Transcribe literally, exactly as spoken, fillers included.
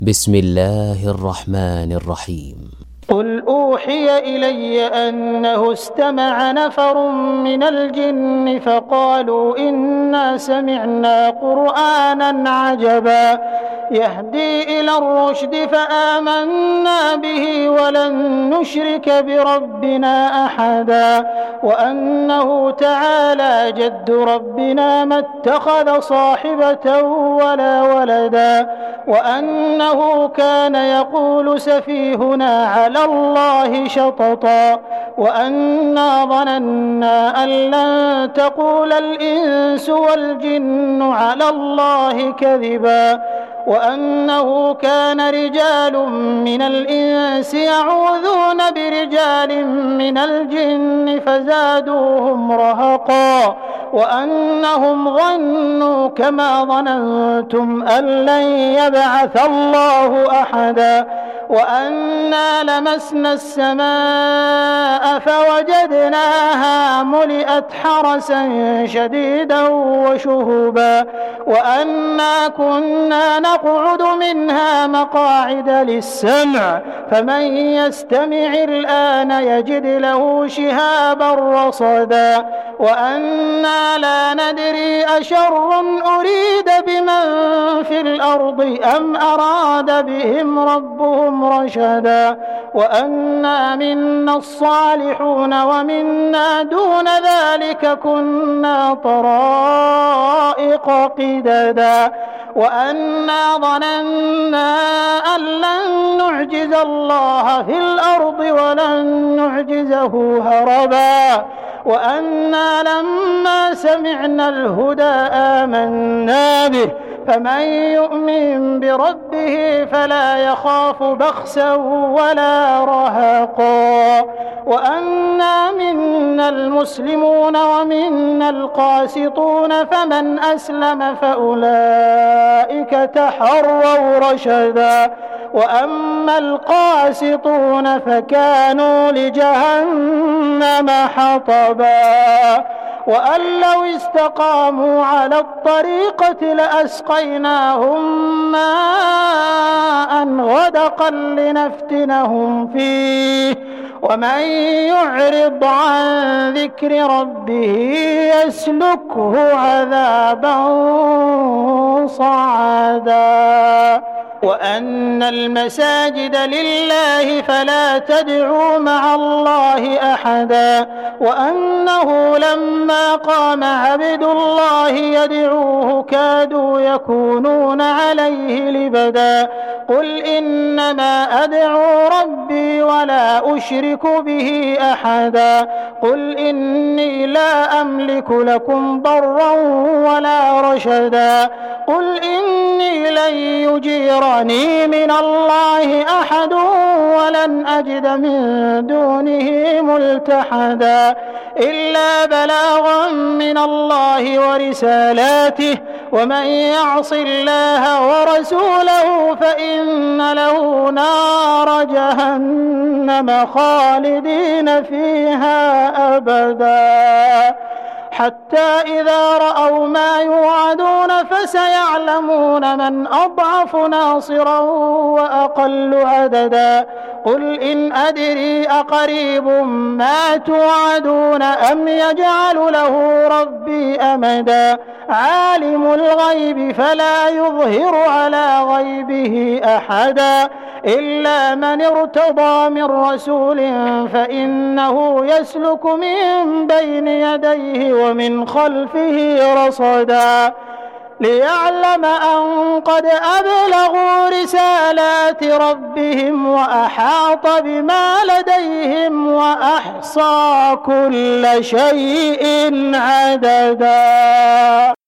بسم الله الرحمن الرحيم. قل أوحي إلي أنه استمع نفر من الجن فقالوا إنا سمعنا قرآنا عجبا يهدي إلى الرشد فآمنا به ولن نشرك بربنا أحدا وأنه تعالى جد ربنا ما اتخذ صاحبة ولا ولدا وأنه كان يقول سفيهنا على الله شططا وأنا ظننا أن لن تقول الإنس والجن على الله كذبا وأنه كان رجال من الإنس يعوذون برجال من الجن فزادوهم رهقا وأنهم ظنوا كما ظننتم أن لن يبعث الله أحدا وأنا لمسنا السماء فوجدناها ملئت حرسا شديدا وشهبا وأنا كنا نقعد منها مقاعد للسمع فمن يستمع الآن يجد له شهابا رصدا وأنا لا ندري أشر أريد بمن في الأرض أم أراد بهم ربهم رشدا وأنا منا الصالحون ومنا دون ذلك كنا طرائق قددا وأنا ظننا أن لن نعجز الله في الأرض ولن نعجزه هربا وأنا لما سمعنا الهدى آمنا به فمن يؤمن بربه فلا يخاف بخسا ولا رهقا وأنا منا المسلمون ومنا القاسطون فمن أسلم فأولئك تحروا رشدا وأما القاسطون فكانوا لجهنم حطبا وأن لو استقاموا على الطريقة لأسقيناهم ماء غدقا لنفتنهم فيه ومن يعرض عن ذكر ربه يسلكه عذابا صعدا وأن المساجد لله فلا تدعوا مع الله أحدا وأنه لما قام عبد الله يدعوه كادوا يكونون عليه لبدا قل إنما أدعو ربي ولا أشرك به أحدا قل إني لا أملك لكم ضرا ولا رشدا قل إني لن يجيرني من الله أحد ولن أجد من دونه ملتحدا إلا بلاغا من الله ورسالاته ومن يعص الله ورسوله فإن له نار جهنم خالدين فيها أبدا حتى إذا رأوا ما يوعدون فسيعلمون من أضعف ناصرا وأقل عددا قل إن أدري أقريب ما توعدون أم يجعل له ربي أمدا عالم الغيب فلا يظهر على غيبه أحدا إلا من ارتضى من رسول فإنه يسلك من بين يديه ومن خلفه رصدا ليعلم أن قد أبلغوا رسالات ربهم وأحاط بما لديهم وأحصى كل شيء عددا.